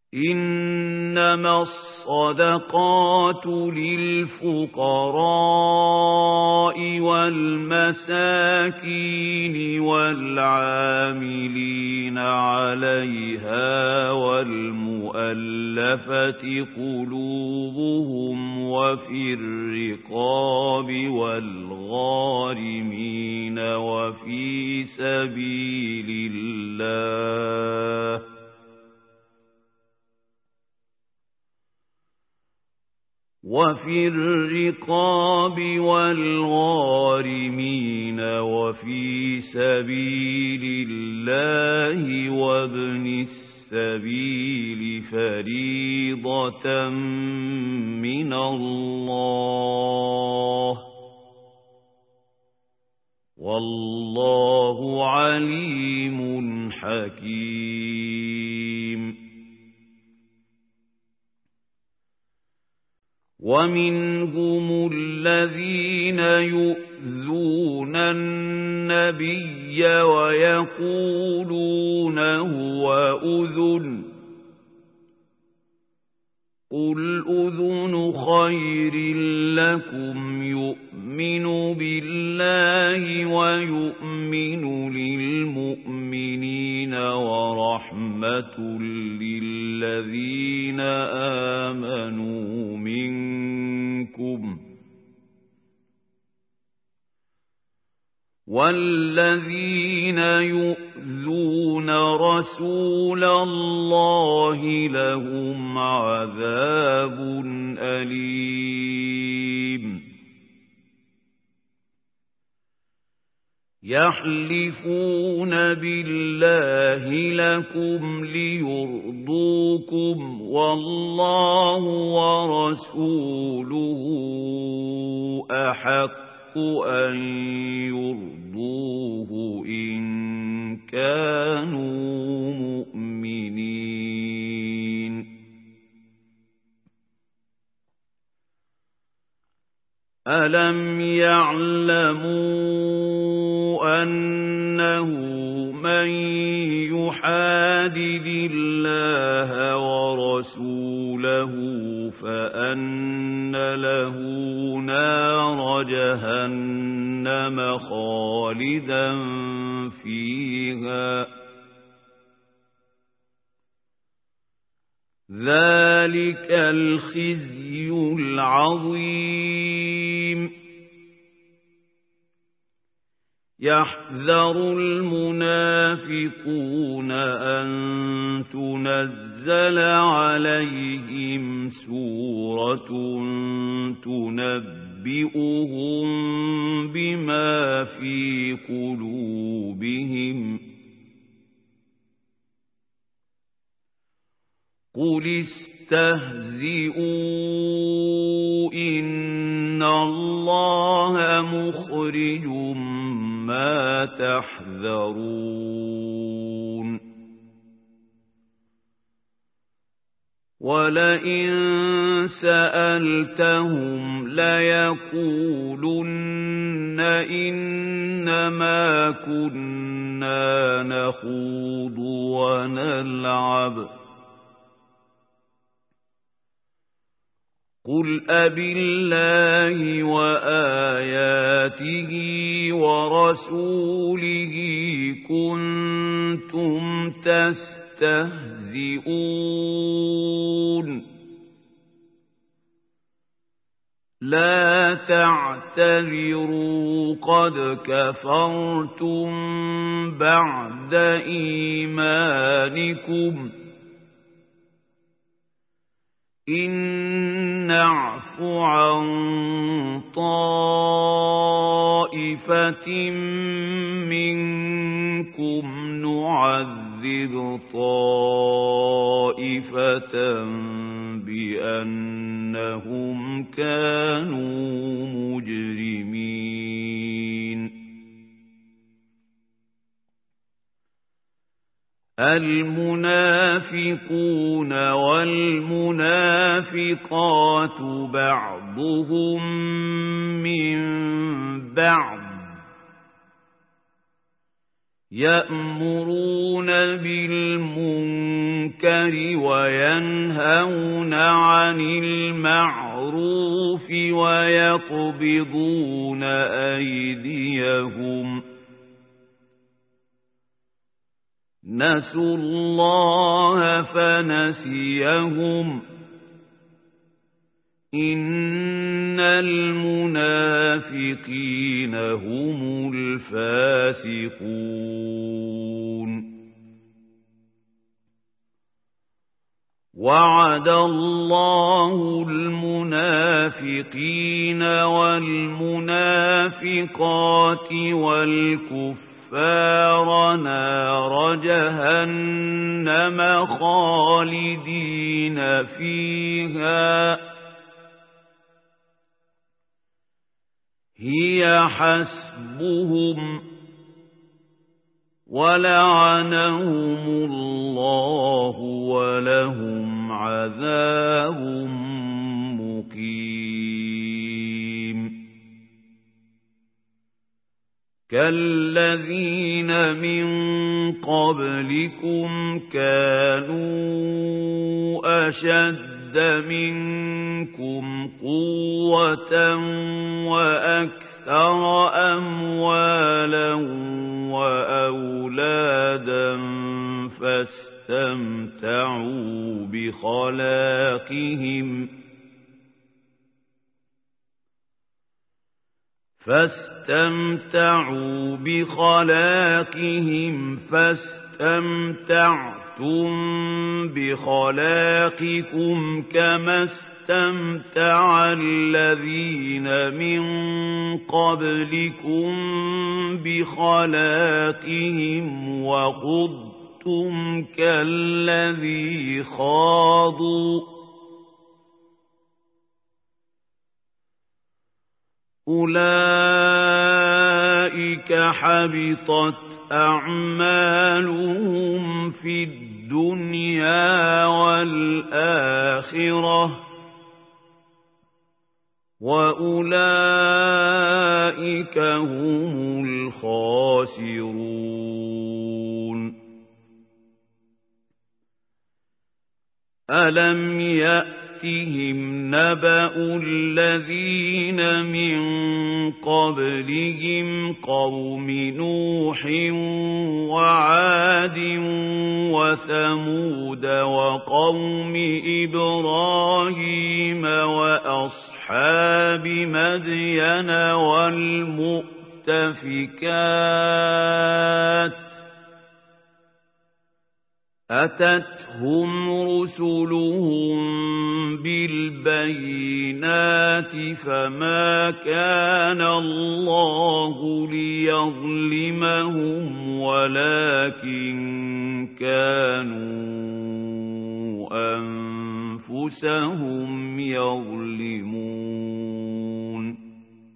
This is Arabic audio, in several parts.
إنما الصدقات للفقراء والمساكين والعاملين عليها والمؤلفة قلوبهم وفي الرقاب والغارمين وفي سبيل الله وفي الرقاب والغارمين وفي سبيل الله وابن السبيل فريضة من الله والله عليم حكيم. ومنهم الذين يؤذون النبي ويقولون هو أذن قل أذن خير لكم يؤمن بالله ويؤمن للمؤمنين ورحمة للذين آمنوا منكم والذين يؤذون رسول الله لهم عذاب أليم. يحلفون بالله لكم ليرضوكم والله ورسوله أحق أن يرضوه إن كانوا مؤمنين. ألم يعلموا أنه من يحادد الله ورسوله فأن له نار جهنم خالدا فيها ذلك الخزي العظيم. يحذر المنافقون أن تنزل عليهم سورة تنبئهم بما في قلوبهم قل استهزئوا إن الله مخرج ما تحذرون. ولئن سألتهم ليقولن إنما كنا نخوض ونلعب قل أبالله وآياته ورسوله كنتم تستهزئون لا تعتذروا قد كفرتم بعد إيمانكم إن نعف عن طائفة منكم نعذب طائفة بأنهم كانوا مجرمين. المنافقون والمنافقات بعضهم من بعض يأمرون بالمنكر وينهون عن المعروف ويقبضون أيديهم نسوا الله فنسيهم إن المنافقين هم الفاسقون وعد الله المنافقين والمنافقات والكفار نار جهنم خالدين فيها هي حسبهم ولعنهم الله ولهم عذاب مقيم كالذين من قبلكم كانوا أشد منكم قوة وأكثر أموالا وأولادا فاستمتعوا بخلاقهم فاستمتعتم بخلاقكم كما استمتع الذين من قبلكم بخلاقهم وخضتم كالذي خاضوا أولئك حبطت أعمالهم في الدنيا والآخرة وأولئك هم الخاسرون ألم يأتهم نبأ الذين من قبلهم قوم نوح وعاد وثمود وقوم إبراهيم وأصحاب مدين والمؤتفكات أتتهم رسلهم بالبينات فما كان الله ليظلمهم ولكن كانوا أنفسهم يظلمون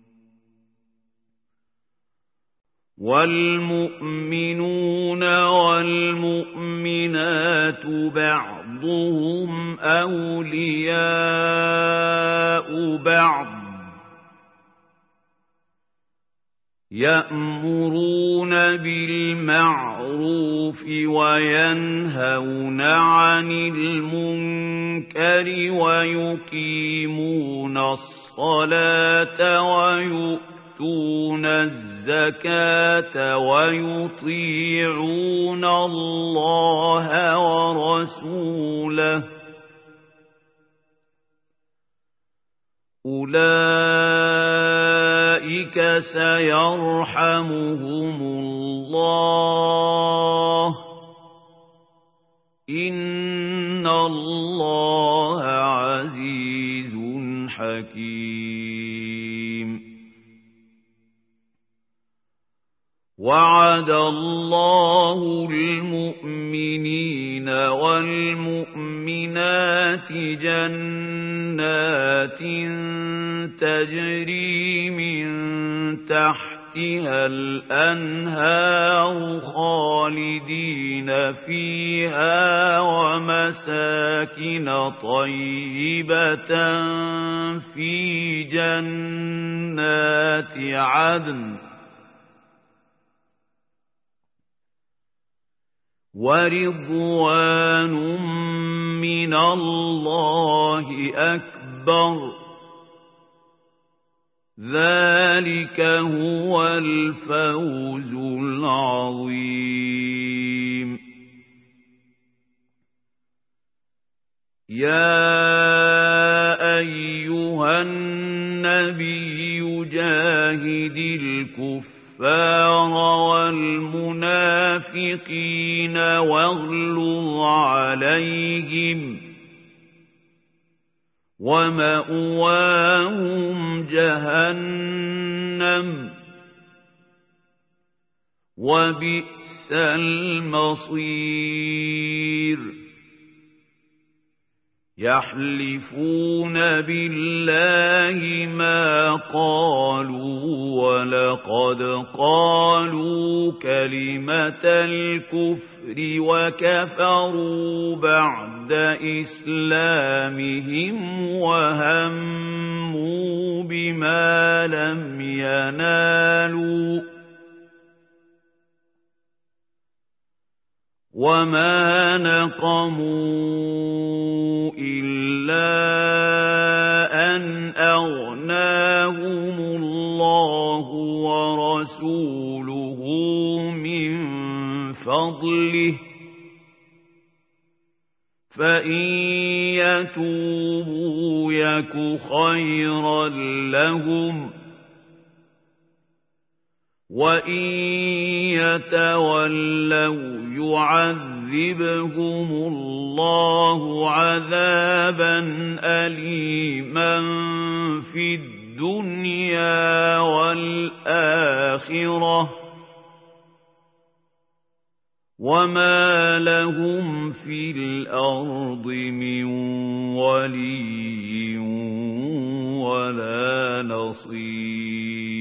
والمؤمنون والمؤمنات بعضهم أولياء بعض يأمرون بالمعروف وينهون عن المنكر ويقيمون الصلاة ويؤتون الزكاة ويطيعون الله ورسوله أولئك سيرحمهم الله إن الله عزيز حكيم وعد الله المؤمنين والمؤمنات جنات تجري من تحتها الأنهار خالدين فيها ومساكن طيبة في جنات عدن ورضوان من الله أكبر ذلك هو الفوز العظيم يا أيها النبي جاهد الكفار والمنافقين واغلظ عليهم ومأواهم جهنم وبئس المصير يحلفون بالله ما قالوا ولقد قالوا كلمة الكفر وكفروا بعد إسلامهم وهموا بما لم ينالوا وما نقموا إلا أن أغناهم الله ورسوله من فضله فإن يتوبوا يك خيرا لهم وإن يتولوا يعذبهم الله عذابا أليما في الدنيا والآخرة وما لهم في الأرض من ولي ولا نصير